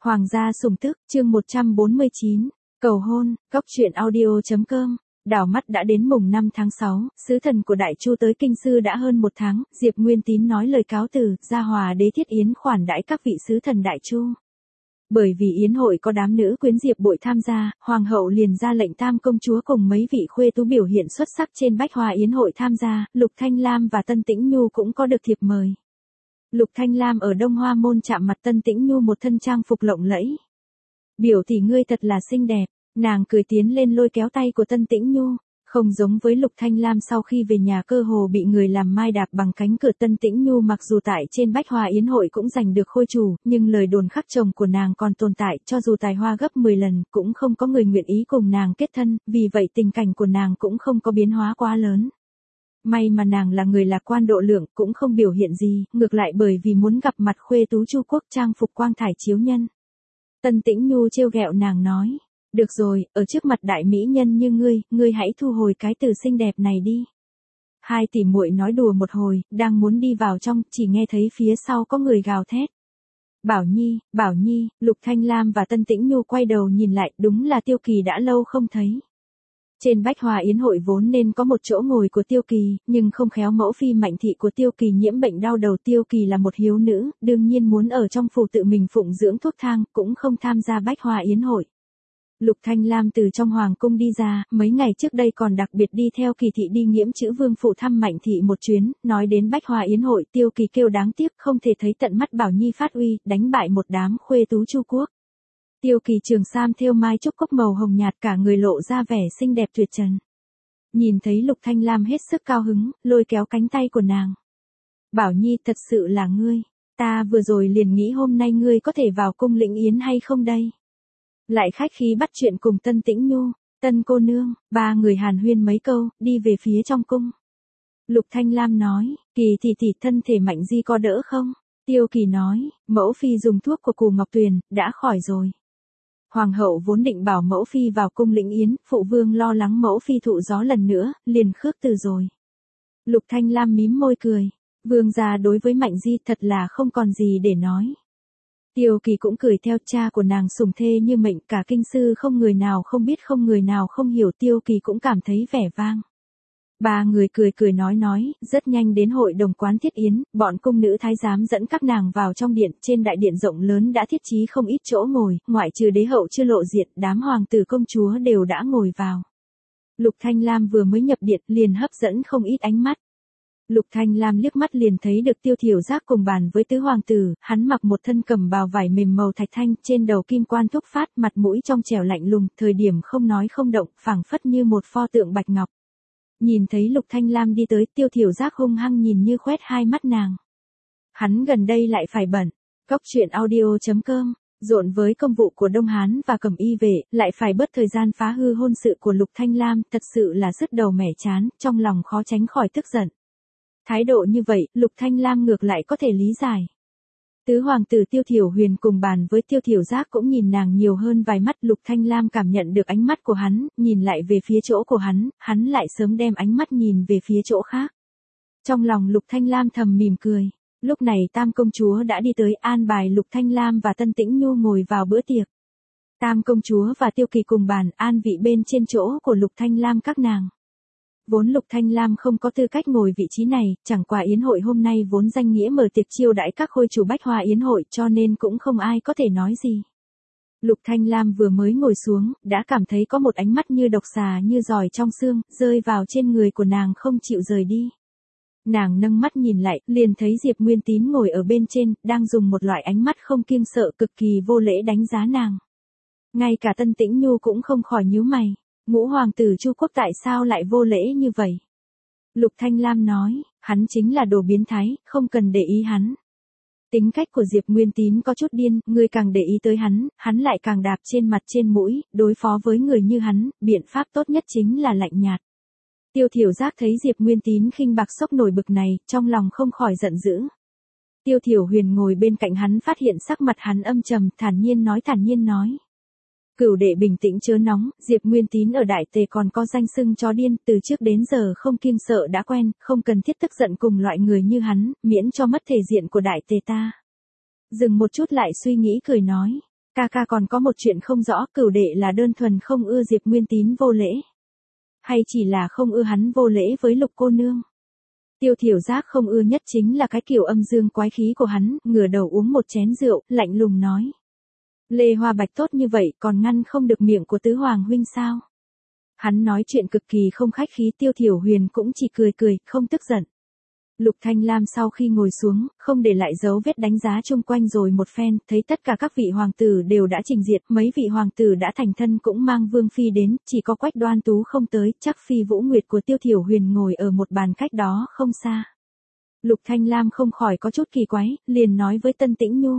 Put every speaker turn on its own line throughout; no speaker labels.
Hoàng gia sủng tức, chương 149, cầu hôn, góc truyện audio.com. Đảo mắt đã đến mùng 5 tháng 6, sứ thần của Đại Chu tới kinh sư đã hơn một tháng, Diệp Nguyên Tín nói lời cáo từ, ra Hòa đế thiết yến khoản đãi các vị sứ thần Đại Chu. Bởi vì yến hội có đám nữ quyến Diệp bội tham gia, hoàng hậu liền ra lệnh Tam công chúa cùng mấy vị khuê tú biểu hiện xuất sắc trên bách hoa yến hội tham gia, Lục Thanh Lam và Tân Tĩnh Nhu cũng có được thiệp mời. Lục Thanh Lam ở Đông Hoa môn chạm mặt Tân Tĩnh Nhu một thân trang phục lộng lẫy. Biểu tỷ ngươi thật là xinh đẹp, nàng cười tiến lên lôi kéo tay của Tân Tĩnh Nhu. Không giống với Lục Thanh Lam sau khi về nhà cơ hồ bị người làm mai đạp bằng cánh cửa, Tân Tĩnh Nhu mặc dù tại trên bách hoa yến hội cũng giành được khôi chủ, nhưng lời đồn khắc chồng của nàng còn tồn tại, cho dù tài hoa gấp 10 lần, cũng không có người nguyện ý cùng nàng kết thân, vì vậy tình cảnh của nàng cũng không có biến hóa quá lớn. May mà nàng là người lạc quan độ lượng, cũng không biểu hiện gì, ngược lại bởi vì muốn gặp mặt khuê tú Chu quốc trang phục quang thải chiếu nhân. Tân Tĩnh Nhu trêu ghẹo nàng nói, được rồi, ở trước mặt đại mỹ nhân như ngươi hãy thu hồi cái từ xinh đẹp này đi. Hai tỷ muội nói đùa một hồi, đang muốn đi vào trong, chỉ nghe thấy phía sau có người gào thét. Bảo Nhi, Lục Thanh Lam và Tân Tĩnh Nhu quay đầu nhìn lại, đúng là Tiêu Kỳ đã lâu không thấy. Trên bách hoa yến hội vốn nên có một chỗ ngồi của Tiêu Kỳ, nhưng không khéo mẫu phi Mạnh thị của Tiêu Kỳ nhiễm bệnh đau đầu. Tiêu Kỳ là một hiếu nữ, đương nhiên muốn ở trong phủ tự mình phụng dưỡng thuốc thang, cũng không tham gia bách hoa yến hội. Lục Thanh Lam từ trong hoàng cung đi ra, mấy ngày trước đây còn đặc biệt đi theo Kỳ thị đi Nghiễm Chữ Vương phủ thăm Mạnh thị một chuyến, nói đến bách hoa yến hội, Tiêu Kỳ kêu đáng tiếc không thể thấy tận mắt Bảo Nhi phát uy, đánh bại một đám khuê tú Chu quốc. Tiêu Kỳ trường sam thêu mai trúc cốc màu hồng nhạt, cả người lộ ra vẻ xinh đẹp tuyệt trần. Nhìn thấy Lục Thanh Lam hết sức cao hứng, lôi kéo cánh tay của nàng. Bảo Nhi, thật sự là ngươi, ta vừa rồi liền nghĩ hôm nay ngươi có thể vào cung lĩnh yến hay không đây. Lại khách khí bắt chuyện cùng Tân Tĩnh Nhu, Tân cô nương, ba người hàn huyên mấy câu, đi về phía trong cung. Lục Thanh Lam nói, Kỳ tỷ thân thể Mạnh Di có đỡ không? Tiêu Kỳ nói, mẫu phi dùng thuốc của Cù Ngọc Tuyền, đã khỏi rồi. Hoàng hậu vốn định bảo mẫu phi vào cung lĩnh yến, phụ vương lo lắng mẫu phi thụ gió lần nữa, liền khước từ rồi. Lục Thanh Lam mím môi cười, vương gia đối với Mạnh Di thật là không còn gì để nói. Tiêu Kỳ cũng cười theo, cha của nàng sủng thê như mệnh, cả kinh sư không người nào không biết, không người nào không hiểu. Tiêu Kỳ cũng cảm thấy vẻ vang. Ba người cười nói, rất nhanh đến hội đồng quán thiết yến, bọn cung nữ thái giám dẫn các nàng vào trong điện, trên đại điện rộng lớn đã thiết trí không ít chỗ ngồi, ngoại trừ đế hậu chưa lộ diện, đám hoàng tử công chúa đều đã ngồi vào. Lục Thanh Lam vừa mới nhập điện liền hấp dẫn không ít ánh mắt. Lục Thanh Lam liếc mắt liền thấy được Tiêu Thiểu Giác cùng bàn với tứ hoàng tử, hắn mặc một thân cẩm bào vải mềm màu thạch thanh, trên đầu kim quan thúc phát, mặt mũi trong trẻo lạnh lùng, thời điểm không nói không động, phảng phất như một pho tượng bạch ngọc. Nhìn thấy Lục Thanh Lam đi tới, Tiêu Thiểu Giác hung hăng nhìn như khoét hai mắt nàng. Hắn gần đây lại phải bận. Góc truyện audio.com, rộn với công vụ của Đông Hán và Cẩm Y vệ, lại phải bớt thời gian phá hư hôn sự của Lục Thanh Lam, thật sự là sứt đầu mẻ chán, trong lòng khó tránh khỏi tức giận. Thái độ như vậy, Lục Thanh Lam ngược lại có thể lý giải. Tứ hoàng tử Tiêu Thiểu Huyền cùng bàn với Tiêu Thiểu Giác cũng nhìn nàng nhiều hơn vài mắt. Lục Thanh Lam cảm nhận được ánh mắt của hắn, nhìn lại về phía chỗ của hắn lại sớm đem ánh mắt nhìn về phía chỗ khác. Trong lòng Lục Thanh Lam thầm mỉm cười. Lúc này Tam công chúa đã đi tới, an bài Lục Thanh Lam và Tân Tĩnh Nhu ngồi vào bữa tiệc. Tam công chúa và Tiêu Kỳ cùng bàn, an vị bên trên chỗ của Lục Thanh Lam các nàng. Vốn Lục Thanh Lam không có tư cách ngồi vị trí này, chẳng qua yến hội hôm nay vốn danh nghĩa mở tiệc chiêu đãi các khôi chủ bách hoa yến hội, cho nên cũng không ai có thể nói gì. Lục Thanh Lam vừa mới ngồi xuống, đã cảm thấy có một ánh mắt như độc xà như giỏi trong xương, rơi vào trên người của nàng không chịu rời đi. Nàng nâng mắt nhìn lại, liền thấy Diệp Nguyên Tín ngồi ở bên trên, đang dùng một loại ánh mắt không kiêng sợ cực kỳ vô lễ đánh giá nàng. Ngay cả Tân Tĩnh Nhu cũng không khỏi nhíu mày. Ngũ hoàng tử Chu quốc tại sao lại vô lễ như vậy? Lục Thanh Lam nói, hắn chính là đồ biến thái, không cần để ý hắn. Tính cách của Diệp Nguyên Tín có chút điên, ngươi càng để ý tới hắn lại càng đạp trên mặt trên mũi, đối phó với người như hắn, biện pháp tốt nhất chính là lạnh nhạt. Tiêu Thiểu Giác thấy Diệp Nguyên Tín khinh bạc sốc nổi bực này, trong lòng không khỏi giận dữ. Tiêu Thiểu Huyền ngồi bên cạnh hắn phát hiện sắc mặt hắn âm trầm, thản nhiên nói. Cửu đệ bình tĩnh chớ nóng, Diệp Nguyên Tín ở Đại Tề còn có danh xưng chó điên, từ trước đến giờ không kiêng sợ đã quen, không cần thiết tức giận cùng loại người như hắn, miễn cho mất thể diện của Đại Tề ta. Dừng một chút lại suy nghĩ cười nói, Ca ca còn có một chuyện không rõ, Cửu đệ là đơn thuần không ưa Diệp Nguyên Tín vô lễ, hay chỉ là không ưa hắn vô lễ với Lục cô nương? Tiêu Thiểu Giác không ưa nhất chính là cái kiểu âm dương quái khí của hắn, ngửa đầu uống một chén rượu, lạnh lùng nói. Lê Hoa Bạch tốt như vậy còn ngăn không được miệng của tứ hoàng huynh sao? Hắn nói chuyện cực kỳ không khách khí, Tiêu Thiểu Huyền cũng chỉ cười cười, không tức giận. Lục Thanh Lam sau khi ngồi xuống, không để lại dấu vết đánh giá chung quanh rồi một phen, thấy tất cả các vị hoàng tử đều đã trình diện, mấy vị hoàng tử đã thành thân cũng mang vương phi đến, chỉ có Quách Đoan Tú không tới, chắc phi Vũ Nguyệt của Tiêu Thiểu Huyền ngồi ở một bàn cách đó không xa. Lục Thanh Lam không khỏi có chút kỳ quái, liền nói với Tân Tĩnh Nhu.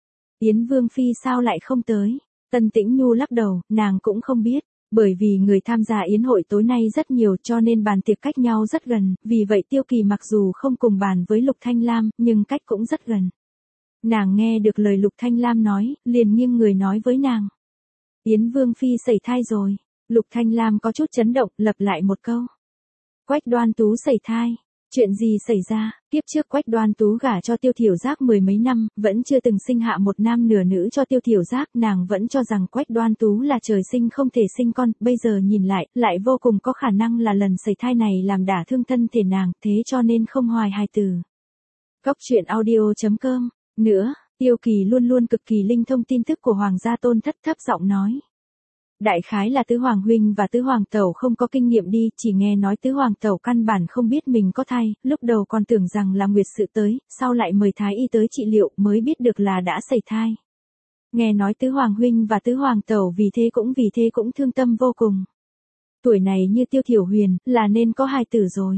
Yến vương phi sao lại không tới? Tân Tĩnh Nhu lắc đầu, nàng cũng không biết. Bởi vì người tham gia yến hội tối nay rất nhiều cho nên bàn tiệc cách nhau rất gần, vì vậy Tiêu Kỳ mặc dù không cùng bàn với Lục Thanh Lam, nhưng cách cũng rất gần. Nàng nghe được lời Lục Thanh Lam nói, liền nghiêng người nói với nàng. Yến Vương Phi sẩy thai rồi. Lục Thanh Lam có chút chấn động, lặp lại một câu. Quách Đoan Tú sẩy thai. Chuyện gì xảy ra? Tiếp trước Quách Đoan Tú gả cho Tiêu Thiểu Giác mười mấy năm, vẫn chưa từng sinh hạ một nam nửa nữ cho Tiêu Thiểu Giác, nàng vẫn cho rằng Quách Đoan Tú là trời sinh không thể sinh con, bây giờ nhìn lại vô cùng có khả năng là lần sẩy thai này làm đả thương thân thể nàng, thế cho nên không hoài hài tử. Góc truyện audio.com. Nữa, Tiêu Kỳ luôn luôn cực kỳ linh thông tin tức của Hoàng gia Tôn Thất, thấp giọng nói. Đại khái là tứ hoàng huynh và tứ hoàng tẩu không có kinh nghiệm đi, chỉ nghe nói tứ hoàng tẩu căn bản không biết mình có thai, lúc đầu còn tưởng rằng là nguyệt sự tới, sau lại mời thái y tới trị liệu mới biết được là đã sẩy thai. Nghe nói tứ hoàng huynh và tứ hoàng tẩu vì thế cũng thương tâm vô cùng. Tuổi này như Tiêu Thiểu Huyền, là nên có hài tử rồi.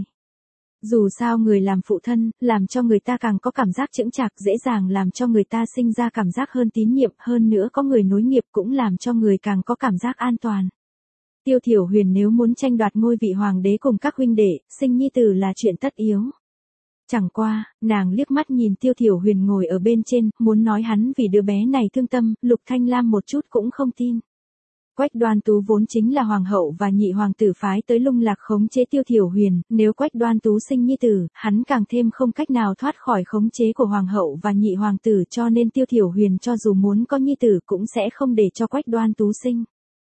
Dù sao người làm phụ thân, làm cho người ta càng có cảm giác chững chạc, dễ dàng làm cho người ta sinh ra cảm giác hơn tín nhiệm, hơn nữa có người nối nghiệp cũng làm cho người càng có cảm giác an toàn. Tiêu Thiểu Huyền nếu muốn tranh đoạt ngôi vị hoàng đế cùng các huynh đệ, sinh nhi tử là chuyện tất yếu. Chẳng qua, nàng liếc mắt nhìn Tiêu Thiểu Huyền ngồi ở bên trên, muốn nói hắn vì đứa bé này thương tâm, Lục Thanh Lam một chút cũng không tin. Quách Đoan Tú vốn chính là hoàng hậu và nhị hoàng tử phái tới Lung Lạc khống chế Tiêu Thiểu Huyền, nếu Quách Đoan Tú sinh nhi tử, hắn càng thêm không cách nào thoát khỏi khống chế của hoàng hậu và nhị hoàng tử, cho nên Tiêu Thiểu Huyền cho dù muốn có nhi tử cũng sẽ không để cho Quách Đoan Tú sinh.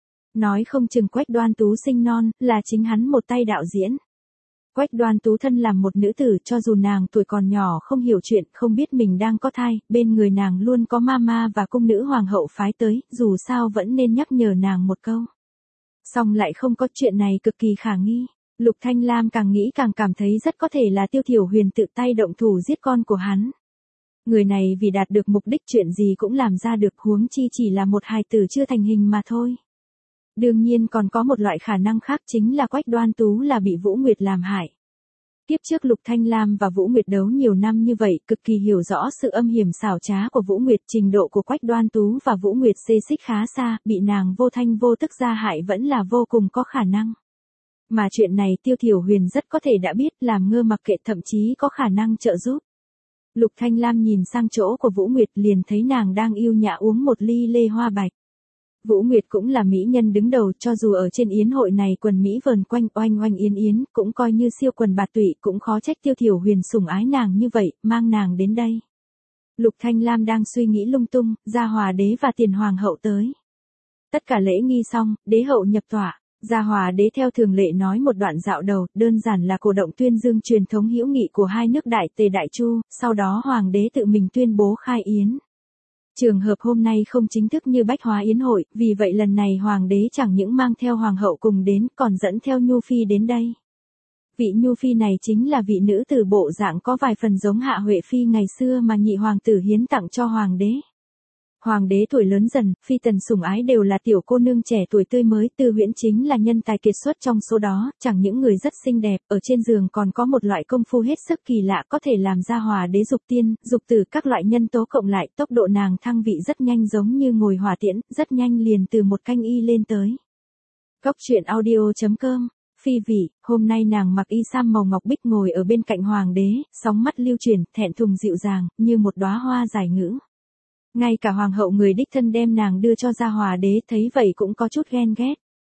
Nói không chừng Quách Đoan Tú sinh non, là chính hắn một tay đạo diễn. Quách Đoan Tú thân làm một nữ tử, cho dù nàng tuổi còn nhỏ không hiểu chuyện, không biết mình đang có thai, bên người nàng luôn có mama và cung nữ hoàng hậu phái tới, dù sao vẫn nên nhắc nhở nàng một câu. Song lại không có, chuyện này cực kỳ khả nghi. Lục Thanh Lam càng nghĩ càng cảm thấy rất có thể là Tiêu Thiểu Huyền tự tay động thủ giết con của hắn. Người này vì đạt được mục đích chuyện gì cũng làm ra được, huống chi chỉ là một hài tử chưa thành hình mà thôi. Đương nhiên còn có một loại khả năng khác, chính là Quách Đoan Tú là bị Vũ Nguyệt làm hại. Tiếp trước Lục Thanh Lam và Vũ Nguyệt đấu nhiều năm như vậy, cực kỳ hiểu rõ sự âm hiểm xảo trá của Vũ Nguyệt, trình độ của Quách Đoan Tú và Vũ Nguyệt xê xích khá xa, bị nàng vô thanh vô tức gia hại vẫn là vô cùng có khả năng. Mà chuyện này Tiêu Thiểu Huyền rất có thể đã biết, làm ngơ mặc kệ, thậm chí có khả năng trợ giúp. Lục Thanh Lam nhìn sang chỗ của Vũ Nguyệt liền thấy nàng đang yêu nhã uống một ly Lê Hoa Bạch. Vũ Nguyệt cũng là mỹ nhân đứng đầu, cho dù ở trên yến hội này quần mỹ vờn quanh oanh oanh yến yến, cũng coi như siêu quần bạt tụy, cũng khó trách Tiêu Thiểu Huyền sủng ái nàng như vậy, mang nàng đến đây. Lục Thanh Lam đang suy nghĩ lung tung, Gia Hòa đế và Tiền hoàng hậu tới. Tất cả lễ nghi xong, đế hậu nhập tọa, Gia Hòa đế theo thường lệ nói một đoạn dạo đầu, đơn giản là cổ động tuyên dương truyền thống hữu nghị của hai nước Đại Tề Đại Chu, sau đó hoàng đế tự mình tuyên bố khai yến. Trường hợp hôm nay không chính thức như Bách Hóa yến hội, vì vậy lần này hoàng đế chẳng những mang theo hoàng hậu cùng đến, còn dẫn theo Nhu Phi đến đây. Vị Nhu Phi này chính là vị nữ tử bộ dạng có vài phần giống Hạ Huệ Phi ngày xưa mà nhị hoàng tử hiến tặng cho hoàng đế. Hoàng đế tuổi lớn dần, phi tần sủng ái đều là tiểu cô nương trẻ tuổi tươi mới, Tư Huyễn chính là nhân tài kiệt xuất trong số đó, chẳng những người rất xinh đẹp, ở trên giường còn có một loại công phu hết sức kỳ lạ có thể làm Gia Hòa đế dục tiên, dục tử các loại nhân tố cộng lại, tốc độ nàng thăng vị rất nhanh giống như ngồi hỏa tiễn, rất nhanh liền từ một canh y lên tới. Góc truyện audio.com. Phi vị, hôm nay nàng mặc y sam màu ngọc bích ngồi ở bên cạnh hoàng đế, sóng mắt lưu chuyển, thẹn thùng dịu dàng, như một đóa hoa giải ngữ. Ngay cả hoàng hậu người đích thân đem nàng đưa cho Gia Hòa đế thấy vậy cũng có chút ghen ghét.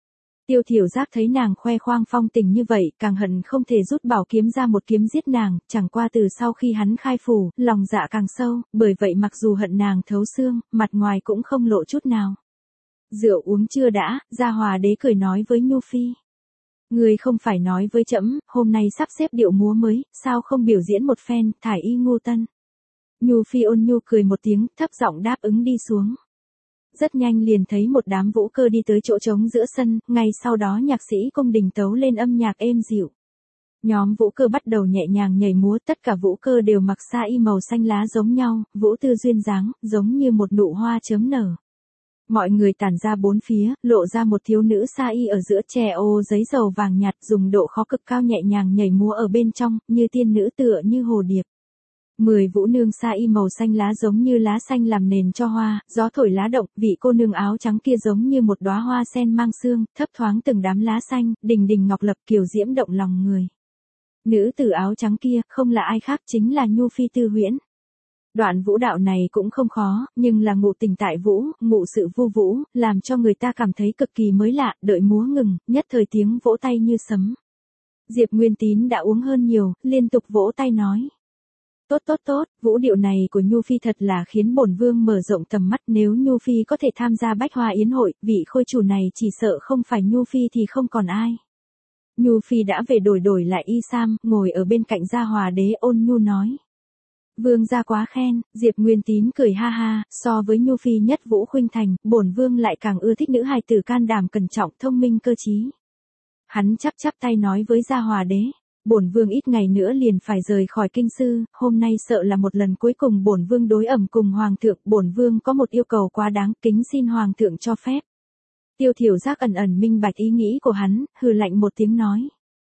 Tiêu Thiểu Giác thấy nàng khoe khoang phong tình như vậy, càng hận không thể rút bảo kiếm ra một kiếm giết nàng, chẳng qua từ sau khi hắn khai phủ, lòng dạ càng sâu, bởi vậy mặc dù hận nàng thấu xương, mặt ngoài cũng không lộ chút nào. Rượu uống chưa đã, Gia Hòa đế cười nói với Nhu Phi. Người không phải nói với trẫm, hôm nay sắp xếp điệu múa mới, sao không biểu diễn một phen, thải y ngu tân. Nhu Phi ôn nhu cười một tiếng, thấp giọng đáp ứng đi xuống. Rất nhanh liền thấy một đám vũ cơ đi tới chỗ trống giữa sân, ngay sau đó nhạc sĩ cung đình tấu lên âm nhạc êm dịu. Nhóm vũ cơ bắt đầu nhẹ nhàng nhảy múa, tất cả vũ cơ đều mặc sa y màu xanh lá giống nhau, vũ tư duyên dáng, giống như một nụ hoa chớm nở. Mọi người tản ra bốn phía, lộ ra một thiếu nữ sa y ở giữa chè ô giấy dầu vàng nhạt, dùng độ khó cực cao nhẹ nhàng nhảy múa ở bên trong, như tiên nữ tựa như hồ điệp. 10 vũ nương sa y màu xanh lá giống như lá xanh làm nền cho hoa, gió thổi lá động, vị cô nương áo trắng kia giống như một đóa hoa sen mang sương, thấp thoáng từng đám lá xanh, đình đình ngọc lập kiều diễm động lòng người. Nữ tử áo trắng kia, không là ai khác chính là Nhu Phi Tư Huyễn. Đoạn vũ đạo này cũng không khó, nhưng là ngụ tình tại vũ, ngụ sự vu vũ, làm cho người ta cảm thấy cực kỳ mới lạ, đợi múa ngừng, nhất thời tiếng vỗ tay như sấm. Diệp Nguyên Tín đã uống hơn nhiều, liên tục vỗ tay nói. Tốt tốt tốt, vũ điệu này của Nhu Phi thật là khiến bổn vương mở rộng tầm mắt, nếu Nhu Phi có thể tham gia Bách Hoa Yến hội, vị khôi chủ này chỉ sợ không phải Nhu Phi thì không còn ai. Nhu Phi đã về đổi lại y sam, ngồi ở bên cạnh Gia Hòa đế ôn nhu nói. Vương gia quá khen, Diệp Nguyên Tín cười ha ha, so với Nhu Phi nhất vũ khuynh thành, bổn vương lại càng ưa thích nữ hài tử can đảm cẩn trọng thông minh cơ trí. Hắn chắp tay nói với Gia Hòa đế. Bổn vương ít ngày nữa liền phải rời khỏi kinh sư, hôm nay sợ là một lần cuối cùng bổn vương đối ẩm cùng hoàng thượng, bổn vương có một yêu cầu quá đáng, kính xin hoàng thượng cho phép. Tiêu Thiểu Giác ẩn ẩn minh bạch ý nghĩ của hắn, hừ lạnh một tiếng nói.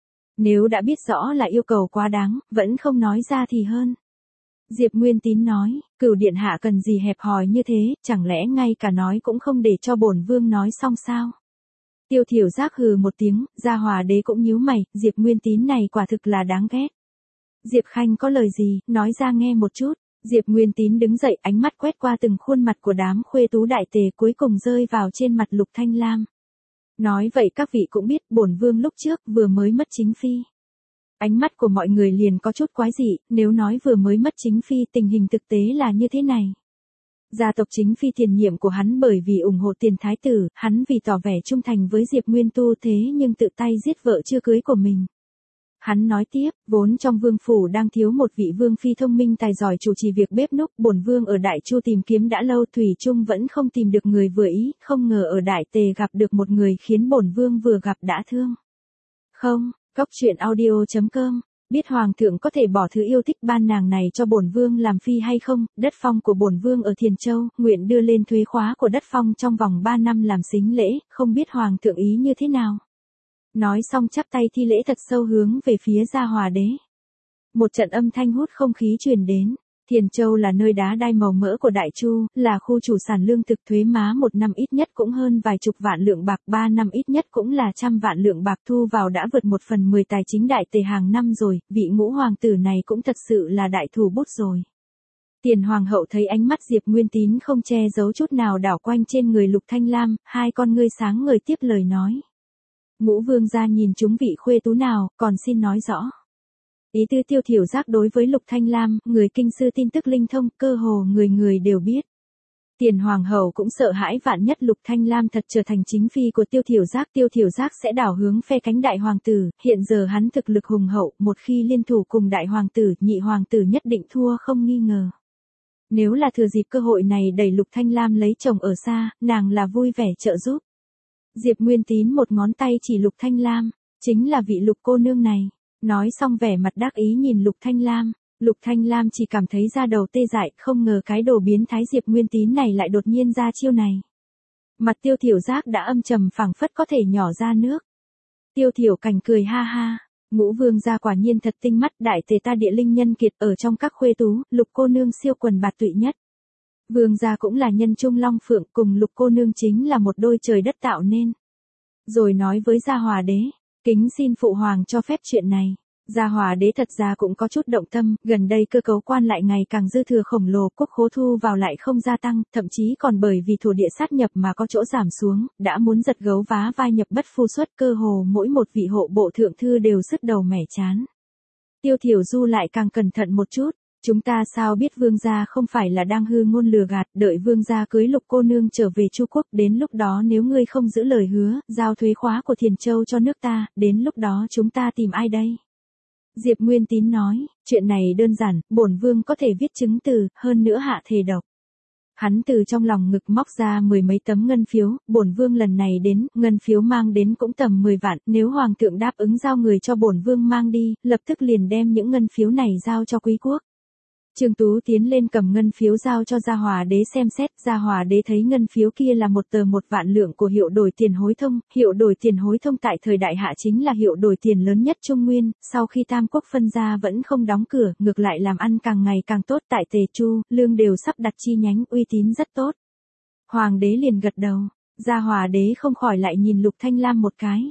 Nếu đã biết rõ là yêu cầu quá đáng, vẫn không nói ra thì hơn. Diệp Nguyên Tín nói, Cửu điện hạ cần gì hẹp hòi như thế, chẳng lẽ ngay cả nói cũng không để cho bổn vương nói xong sao? Tiêu Thiểu Giác hừ một tiếng, Gia Hòa đế cũng nhíu mày, Diệp Nguyên Tín này quả thực là đáng ghét. Diệp Khanh có lời gì, nói ra nghe một chút. Diệp Nguyên Tín đứng dậy, ánh mắt quét qua từng khuôn mặt của đám khuê tú đại tề, cuối cùng rơi vào trên mặt Lục Thanh Lam. Nói vậy các vị cũng biết, bổn vương lúc trước vừa mới mất chính phi. Ánh mắt của mọi người liền có chút quái dị, nếu nói vừa mới mất chính phi, tình hình thực tế là như thế này. Gia tộc chính phi tiền nhiệm của hắn bởi vì ủng hộ tiền thái tử, hắn vì tỏ vẻ trung thành với Diệp Nguyên Tu thế nhưng tự tay giết vợ chưa cưới của mình. Hắn nói tiếp, vốn trong vương phủ đang thiếu một vị vương phi thông minh tài giỏi chủ trì việc bếp núc, bổn vương ở Đại Chu tìm kiếm đã lâu thủy chung vẫn không tìm được người vừa ý, không ngờ ở Đại Tề gặp được một người khiến bổn vương vừa gặp đã thương. Không, coctruyện.audio.com Biết hoàng thượng có thể bỏ thứ yêu thích ban nàng này cho bổn vương làm phi hay không, đất phong của bổn vương ở Thiền Châu, nguyện đưa lên thuế khóa của đất phong trong vòng 3 năm làm sính lễ, không biết hoàng thượng ý như thế nào. Nói xong chắp tay thi lễ thật sâu hướng về phía Gia Hòa đế. Một trận âm thanh hút không khí truyền đến. Thiền Châu là nơi đá đai màu mỡ của Đại Chu, là khu chủ sản lương thực, thuế má 1 năm ít nhất cũng hơn vài chục vạn lượng bạc, 3 năm ít nhất cũng là trăm vạn lượng bạc, thu vào đã vượt 1/10 tài chính Đại Tề hàng năm rồi, vị ngũ hoàng tử này cũng thật sự là đại thủ bút rồi. Tiền hoàng hậu thấy ánh mắt Diệp Nguyên Tín không che giấu chút nào đảo quanh trên người Lục Thanh Lam, hai con ngươi sáng ngời tiếp lời nói. Ngũ vương gia nhìn chúng vị khuê tú nào, còn xin nói rõ. Ý tư Tiêu Thiểu Giác đối với Lục Thanh Lam, người kinh sư tin tức linh thông, cơ hồ người người đều biết. Tiền hoàng hậu cũng sợ hãi vạn nhất Lục Thanh Lam thật trở thành chính phi của Tiêu Thiểu Giác sẽ đảo hướng phe cánh đại hoàng tử, hiện giờ hắn thực lực hùng hậu, một khi liên thủ cùng đại hoàng tử, nhị hoàng tử nhất định thua không nghi ngờ. Nếu là thừa dịp cơ hội này đẩy Lục Thanh Lam lấy chồng ở xa, nàng là vui vẻ trợ giúp. Diệp Nguyên Tín một ngón tay chỉ Lục Thanh Lam, chính là vị Lục cô nương này. Nói xong vẻ mặt đắc ý nhìn Lục Thanh Lam. Lục Thanh Lam chỉ cảm thấy da đầu tê dại, không ngờ cái đồ biến thái Diệp Nguyên Tín này lại đột nhiên ra chiêu này. Mặt Tiêu Thiểu Giác đã âm trầm phảng phất có thể nhỏ ra nước. Tiêu Thiểu Cảnh cười ha ha, ngũ vương gia quả nhiên thật tinh mắt, Đại Tề ta địa linh nhân kiệt, ở trong các khuê tú, Lục cô nương siêu quần bạt tụy nhất. Vương gia cũng là nhân trung long phượng, cùng Lục cô nương chính là một đôi trời đất tạo nên. Rồi nói với Gia Hòa đế, kính xin phụ hoàng cho phép chuyện này. Gia Hòa đế thật ra cũng có chút động tâm, gần đây cơ cấu quan lại ngày càng dư thừa khổng lồ, quốc khố thu vào lại không gia tăng, thậm chí còn bởi vì thổ địa sát nhập mà có chỗ giảm xuống, đã muốn giật gấu vá vai nhập bất phu xuất, cơ hồ mỗi một vị hộ bộ thượng thư đều sứt đầu mẻ chán. Tiêu Thiểu Du lại càng cẩn thận một chút. Chúng ta sao biết vương gia không phải là đang hư ngôn lừa gạt, đợi vương gia cưới Lục cô nương trở về Chu quốc, đến lúc đó nếu ngươi không giữ lời hứa, giao thuế khóa của Thiền Châu cho nước ta, đến lúc đó chúng ta tìm ai đây? Diệp Nguyên Tín nói, chuyện này đơn giản, bổn vương có thể viết chứng từ, hơn nữa hạ thề độc. Hắn từ trong lòng ngực móc ra 10 mấy tấm ngân phiếu, bổn vương lần này đến, ngân phiếu mang đến cũng tầm 10 vạn, nếu hoàng thượng đáp ứng giao người cho bổn vương mang đi, lập tức liền đem những ngân phiếu này giao cho quý quốc. Trương Tú tiến lên cầm ngân phiếu giao cho Gia Hòa đế xem xét, Gia Hòa đế thấy ngân phiếu kia là một tờ 1 vạn lượng của hiệu đổi tiền hối thông, hiệu đổi tiền hối thông tại thời đại Hạ chính là hiệu đổi tiền lớn nhất Trung Nguyên, sau khi Tam Quốc phân ra vẫn không đóng cửa, ngược lại làm ăn càng ngày càng tốt tại Tề Chu, lương đều sắp đặt chi nhánh, uy tín rất tốt. Hoàng đế liền gật đầu, Gia Hòa đế không khỏi lại nhìn Lục Thanh Lam một cái.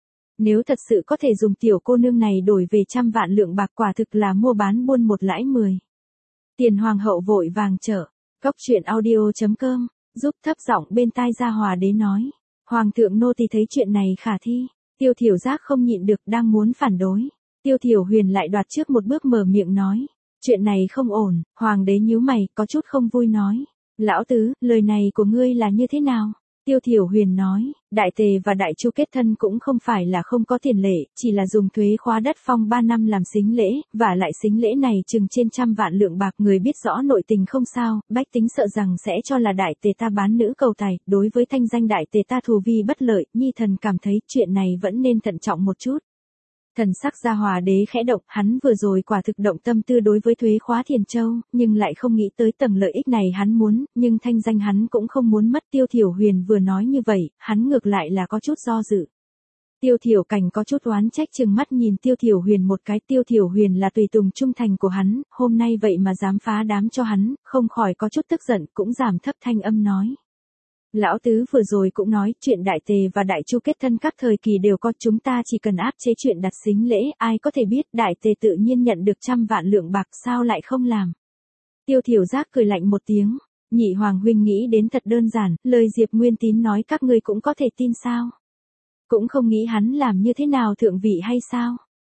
Nếu thật sự có thể dùng tiểu cô nương này đổi về 100 vạn lượng bạc, quả thực là mua bán buôn một lãi 10. Tiền hoàng hậu vội vàng trở. Cốc truyện audio.com, giúp thấp giọng bên tai Gia Hòa đế nói. Hoàng thượng nô tỳ thấy chuyện này khả thi. Tiêu Thiểu Giác không nhịn được đang muốn phản đối. Tiêu Thiểu Huyền lại đoạt trước một bước mở miệng nói. Chuyện này không ổn, hoàng đế nhíu mày, có chút không vui nói. Lão tứ, lời này của ngươi là như thế nào? Tiêu Thiểu Huyền nói, Đại Tề và Đại Chu kết thân cũng không phải là không có tiền lệ, chỉ là dùng thuế khóa đất phong 3 năm làm sính lễ, và lại sính lễ này chừng trên 100 vạn lượng bạc, người biết rõ nội tình không sao, bách tính sợ rằng sẽ cho là Đại Tề ta bán nữ cầu tài, đối với thanh danh Đại Tề ta thù vi bất lợi, nhi thần cảm thấy chuyện này vẫn nên thận trọng một chút. Thần sắc Gia Hòa đế khẽ động, hắn vừa rồi quả thực động tâm tư đối với thuế khóa Thiền Châu, nhưng lại không nghĩ tới tầng lợi ích này hắn muốn, nhưng thanh danh hắn cũng không muốn mất. Tiêu Thiểu Huyền vừa nói như vậy, hắn ngược lại là có chút do dự. Tiêu Thiểu Cảnh có chút oán trách trừng mắt nhìn Tiêu Thiểu Huyền một cái. Tiêu Thiểu Huyền là tùy tùng trung thành của hắn, hôm nay vậy mà dám phá đám cho hắn, không khỏi có chút tức giận, cũng giảm thấp thanh âm nói. Lão tứ vừa rồi cũng nói, chuyện Đại Tề và Đại Chu kết thân các thời kỳ đều có, chúng ta chỉ cần áp chế chuyện đặt sính lễ, ai có thể biết Đại Tề tự nhiên nhận được 100 vạn lượng bạc, sao lại không làm. Tiêu Thiểu Giác cười lạnh một tiếng, nhị hoàng huynh nghĩ đến thật đơn giản, lời Diệp Nguyên Tín nói các ngươi cũng có thể tin sao? Cũng không nghĩ hắn làm như thế nào thượng vị hay sao?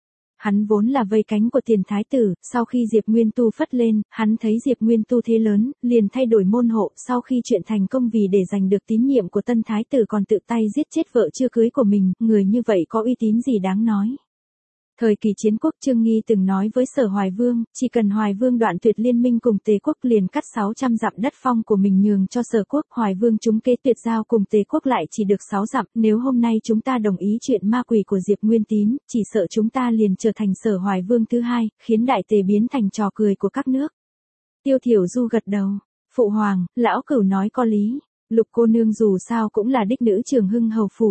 Hắn vốn là vây cánh của Tiền thái tử, sau khi Diệp Nguyên Tu phất lên, hắn thấy Diệp Nguyên Tu thế lớn, liền thay đổi môn hộ, sau khi chuyện thành công vì để giành được tín nhiệm của Tân thái tử còn tự tay giết chết vợ chưa cưới của mình, người như vậy có uy tín gì đáng nói. Thời kỳ chiến quốc, Trương Nghi từng nói với Sở Hoài Vương, chỉ cần Hoài Vương đoạn tuyệt liên minh cùng Tề quốc liền cắt 600 dặm đất phong của mình nhường cho Sở quốc, Hoài Vương chúng kế tuyệt giao cùng Tề quốc lại chỉ được 6 dặm, nếu hôm nay chúng ta đồng ý chuyện ma quỷ của Diệp Nguyên Tín, chỉ sợ chúng ta liền trở thành Sở Hoài Vương thứ hai, khiến Đại Tề biến thành trò cười của các nước. Tiêu Thiểu Du gật đầu, phụ hoàng, lão cửu nói có lý. Lục cô nương dù sao cũng là đích nữ Trường Hưng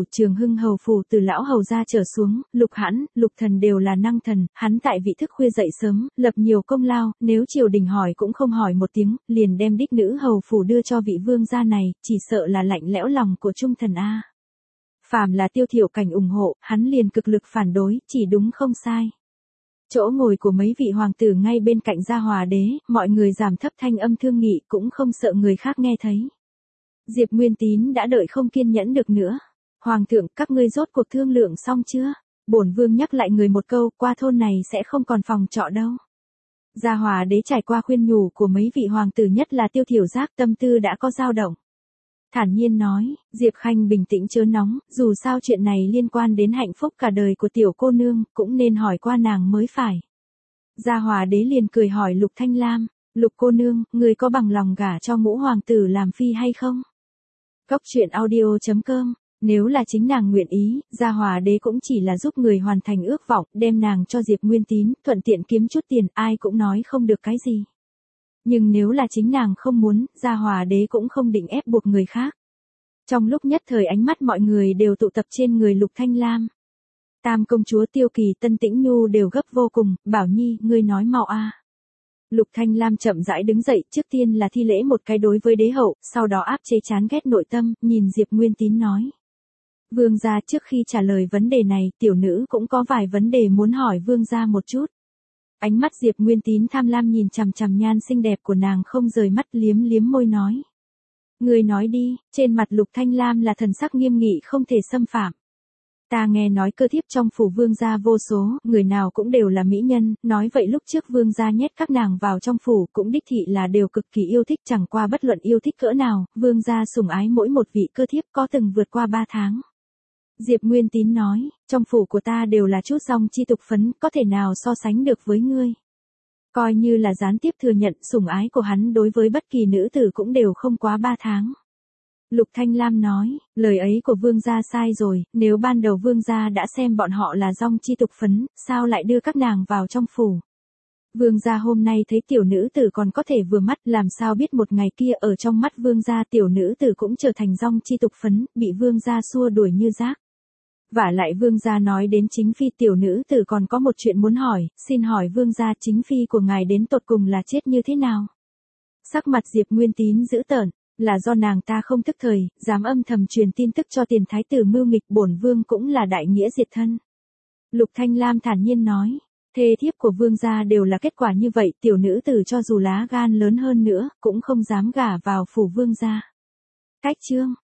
hầu phủ từ lão hầu gia trở xuống, Lục Hãn, Lục Thần đều là năng thần, hắn tại vị thức khuya dậy sớm, lập nhiều công lao, nếu triều đình hỏi cũng không hỏi một tiếng, liền đem đích nữ hầu phủ đưa cho vị vương gia này, chỉ sợ là lạnh lẽo lòng của trung thần a. Phàm là Tiêu Thiểu Cảnh ủng hộ, hắn liền cực lực phản đối, chỉ đúng không sai. Chỗ ngồi của mấy vị hoàng tử ngay bên cạnh Gia Hòa đế, mọi người giảm thấp thanh âm thương nghị, cũng không sợ người khác nghe thấy. Diệp Nguyên Tín đã đợi không kiên nhẫn được nữa. Hoàng thượng, các ngươi rốt cuộc thương lượng xong chưa? Bổn vương nhắc lại người một câu, qua thôn này sẽ không còn phòng trọ đâu. Gia Hòa đế trải qua khuyên nhủ của mấy vị hoàng tử, nhất là Tiêu Thiểu Giác, tâm tư đã có dao động. Thản nhiên nói, Diệp Khanh bình tĩnh chớ nóng, dù sao chuyện này liên quan đến hạnh phúc cả đời của tiểu cô nương, cũng nên hỏi qua nàng mới phải. Gia Hòa đế liền cười hỏi Lục Thanh Lam, Lục cô nương, người có bằng lòng gả cho ngũ hoàng tử làm phi hay không? Cốc truyện audio.com, nếu là chính nàng nguyện ý, Gia Hòa đế cũng chỉ là giúp người hoàn thành ước vọng, đem nàng cho Diệp Nguyên Tín, thuận tiện kiếm chút tiền, ai cũng nói không được cái gì. Nhưng nếu là chính nàng không muốn, Gia Hòa đế cũng không định ép buộc người khác. Trong lúc nhất thời ánh mắt mọi người đều tụ tập trên người Lục Thanh Lam. Tam công chúa Tiêu Kỳ, Tân Tĩnh Nhu đều gấp vô cùng, Bảo Nhi, ngươi nói mau a. Lục Thanh Lam chậm rãi đứng dậy, trước tiên là thi lễ một cái đối với đế hậu, sau đó áp chế chán ghét nội tâm, nhìn Diệp Nguyên Tín nói. Vương gia trước khi trả lời vấn đề này, tiểu nữ cũng có vài vấn đề muốn hỏi vương gia một chút. Ánh mắt Diệp Nguyên Tín tham lam nhìn chằm chằm nhan xinh đẹp của nàng không rời mắt, liếm liếm môi nói. Người nói đi, trên mặt Lục Thanh Lam là thần sắc nghiêm nghị không thể xâm phạm. Ta nghe nói cơ thiếp trong phủ vương gia vô số, người nào cũng đều là mỹ nhân, nói vậy lúc trước vương gia nhét các nàng vào trong phủ cũng đích thị là đều cực kỳ yêu thích, chẳng qua bất luận yêu thích cỡ nào, vương gia sủng ái mỗi một vị cơ thiếp có từng vượt qua 3 tháng. Diệp Nguyên Tín nói, trong phủ của ta đều là chút dòng chi tục phấn, có thể nào so sánh được với ngươi. Coi như là gián tiếp thừa nhận sủng ái của hắn đối với bất kỳ nữ tử cũng đều không quá 3 tháng. Lục Thanh Lam nói, lời ấy của vương gia sai rồi, nếu ban đầu vương gia đã xem bọn họ là dòng chi tục phấn, sao lại đưa các nàng vào trong phủ. Vương gia hôm nay thấy tiểu nữ tử còn có thể vừa mắt, làm sao biết một ngày kia ở trong mắt vương gia tiểu nữ tử cũng trở thành dòng chi tục phấn, bị vương gia xua đuổi như rác. Vả lại vương gia nói đến chính phi tiểu nữ tử còn có một chuyện muốn hỏi, xin hỏi vương gia chính phi của ngài đến tột cùng là chết như thế nào? Sắc mặt Diệp Nguyên Tín dữ tợn, là do nàng ta không thức thời, dám âm thầm truyền tin tức cho tiền thái tử mưu nghịch, bổn vương cũng là đại nghĩa diệt thân. Lục Thanh Lam thản nhiên nói, thê thiếp của vương gia đều là kết quả như vậy, tiểu nữ tử cho dù lá gan lớn hơn nữa, cũng không dám gả vào phủ vương gia. Cách chương